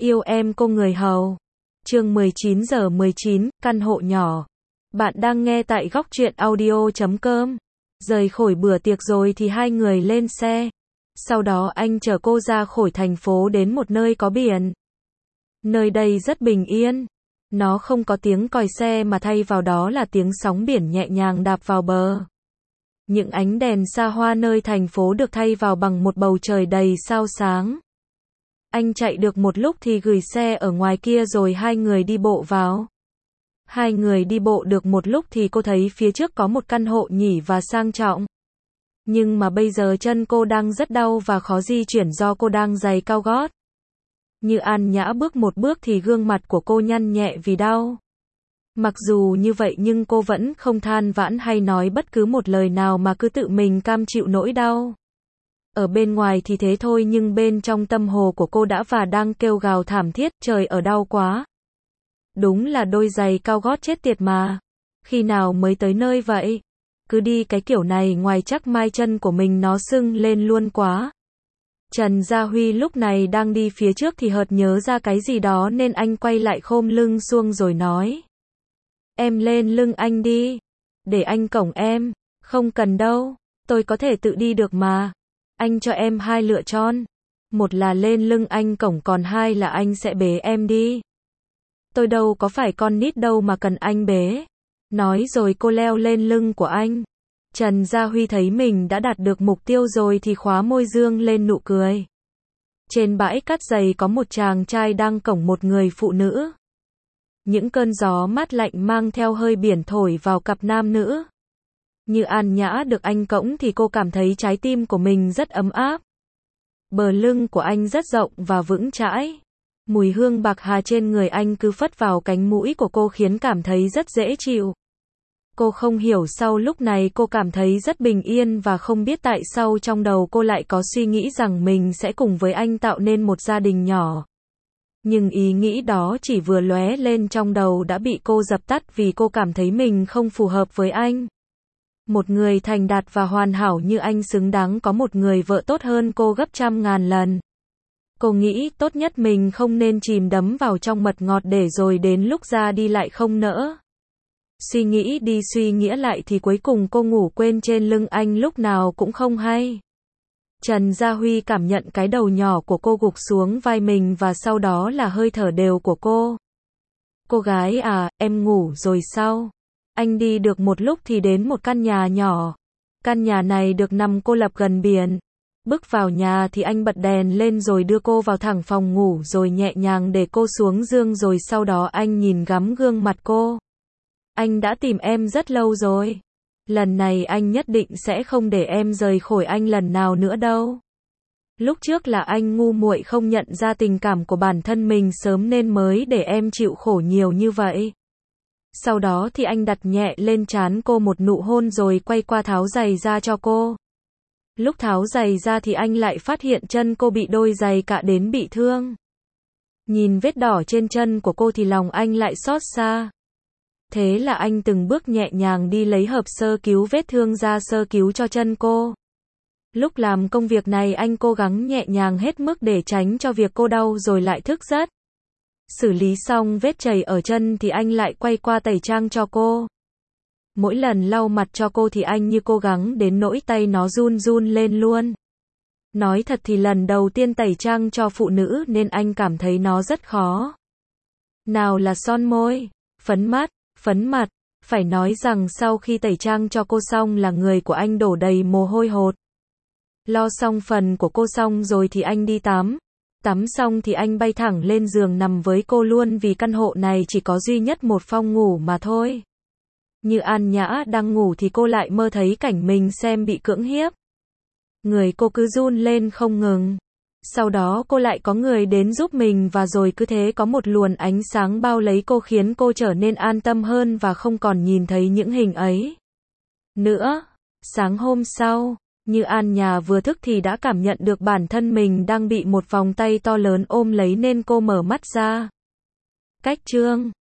Yêu em cô người hầu. Chương 19:19, căn hộ nhỏ. Bạn đang nghe tại góc truyện audio.com. Rời khỏi bữa tiệc rồi thì hai người lên xe. Sau đó anh chở cô ra khỏi thành phố đến một nơi có biển. Nơi đây rất bình yên. Nó không có tiếng còi xe mà thay vào đó là tiếng sóng biển nhẹ nhàng đạp vào bờ. Những ánh đèn xa hoa nơi thành phố được thay vào bằng một bầu trời đầy sao sáng. Anh chạy được một lúc thì gửi xe ở ngoài kia rồi hai người đi bộ vào. Hai người đi bộ được một lúc thì cô thấy phía trước có một căn hộ nhỉ và sang trọng. Nhưng mà bây giờ chân cô đang rất đau và khó di chuyển do cô đang giày cao gót. Như An Nhã bước một bước thì gương mặt của cô nhăn nhẹ vì đau. Mặc dù như vậy nhưng cô vẫn không than vãn hay nói bất cứ một lời nào mà cứ tự mình cam chịu nỗi đau. Ở bên ngoài thì thế thôi nhưng bên trong tâm hồ của cô đã và đang kêu gào thảm thiết, trời ở đau quá. Đúng là đôi giày cao gót chết tiệt mà. Khi nào mới tới nơi vậy? Cứ đi cái kiểu này ngoài chắc mai chân của mình nó sưng lên luôn quá. Trần Gia Huy lúc này đang đi phía trước thì chợt nhớ ra cái gì đó nên anh quay lại khom lưng xuống rồi nói. Em lên lưng anh đi. Để anh cõng em. Không cần đâu. Tôi có thể tự đi được mà. Anh cho em hai lựa chọn. Một là lên lưng anh cõng còn hai là anh sẽ bế em đi. Tôi đâu có phải con nít đâu mà cần anh bế. Nói rồi cô leo lên lưng của anh. Trần Gia Huy thấy mình đã đạt được mục tiêu rồi thì khóa môi dương lên nụ cười. Trên bãi cát dày có một chàng trai đang cõng một người phụ nữ. Những cơn gió mát lạnh mang theo hơi biển thổi vào cặp nam nữ. Như An Nhã được anh cõng thì cô cảm thấy trái tim của mình rất ấm áp. Bờ lưng của anh rất rộng và vững chãi. Mùi hương bạc hà trên người anh cứ phất vào cánh mũi của cô khiến cảm thấy rất dễ chịu. Cô không hiểu sau lúc này cô cảm thấy rất bình yên và không biết tại sao trong đầu cô lại có suy nghĩ rằng mình sẽ cùng với anh tạo nên một gia đình nhỏ. Nhưng ý nghĩ đó chỉ vừa lóe lên trong đầu đã bị cô dập tắt vì cô cảm thấy mình không phù hợp với anh. Một người thành đạt và hoàn hảo như anh xứng đáng có một người vợ tốt hơn cô gấp trăm ngàn lần. Cô nghĩ tốt nhất mình không nên chìm đắm vào trong mật ngọt để rồi đến lúc ra đi lại không nỡ. Suy nghĩ đi suy nghĩa lại thì cuối cùng cô ngủ quên trên lưng anh lúc nào cũng không hay. Trần Gia Huy cảm nhận cái đầu nhỏ của cô gục xuống vai mình và sau đó là hơi thở đều của cô. Cô gái à, em ngủ rồi sao? Anh đi được một lúc thì đến một căn nhà nhỏ. Căn nhà này được nằm cô lập gần biển. Bước vào nhà thì anh bật đèn lên rồi đưa cô vào thẳng phòng ngủ rồi nhẹ nhàng để cô xuống giường rồi sau đó anh nhìn ngắm gương mặt cô. Anh đã tìm em rất lâu rồi. Lần này anh nhất định sẽ không để em rời khỏi anh lần nào nữa đâu. Lúc trước là anh ngu muội không nhận ra tình cảm của bản thân mình sớm nên mới để em chịu khổ nhiều như vậy. Sau đó thì anh đặt nhẹ lên trán cô một nụ hôn rồi quay qua tháo giày ra cho cô. Lúc tháo giày ra thì anh lại phát hiện chân cô bị đôi giày cạ đến bị thương. Nhìn vết đỏ trên chân của cô thì lòng anh lại xót xa. Thế là anh từng bước nhẹ nhàng đi lấy hộp sơ cứu vết thương ra sơ cứu cho chân cô. Lúc làm công việc này anh cố gắng nhẹ nhàng hết mức để tránh cho việc cô đau rồi lại thức giấc. Xử lý xong vết chảy ở chân thì anh lại quay qua tẩy trang cho cô. Mỗi lần lau mặt cho cô thì anh như cố gắng đến nỗi tay nó run run lên luôn. Nói thật thì lần đầu tiên tẩy trang cho phụ nữ nên anh cảm thấy nó rất khó. Nào là son môi, phấn mắt, phấn mặt, phải nói rằng sau khi tẩy trang cho cô xong là người của anh đổ đầy mồ hôi hột. Lo xong phần của cô xong rồi thì anh đi tắm. Tắm xong thì anh bay thẳng lên giường nằm với cô luôn vì căn hộ này chỉ có duy nhất một phòng ngủ mà thôi. Như An Nhã đang ngủ thì cô lại mơ thấy cảnh mình xem bị cưỡng hiếp. Người cô cứ run lên không ngừng. Sau đó cô lại có người đến giúp mình và rồi cứ thế có một luồng ánh sáng bao lấy cô khiến cô trở nên an tâm hơn và không còn nhìn thấy những hình ấy nữa. Sáng hôm sau, Như An Nhã vừa thức thì đã cảm nhận được bản thân mình đang bị một vòng tay to lớn ôm lấy nên cô mở mắt ra. Cách chương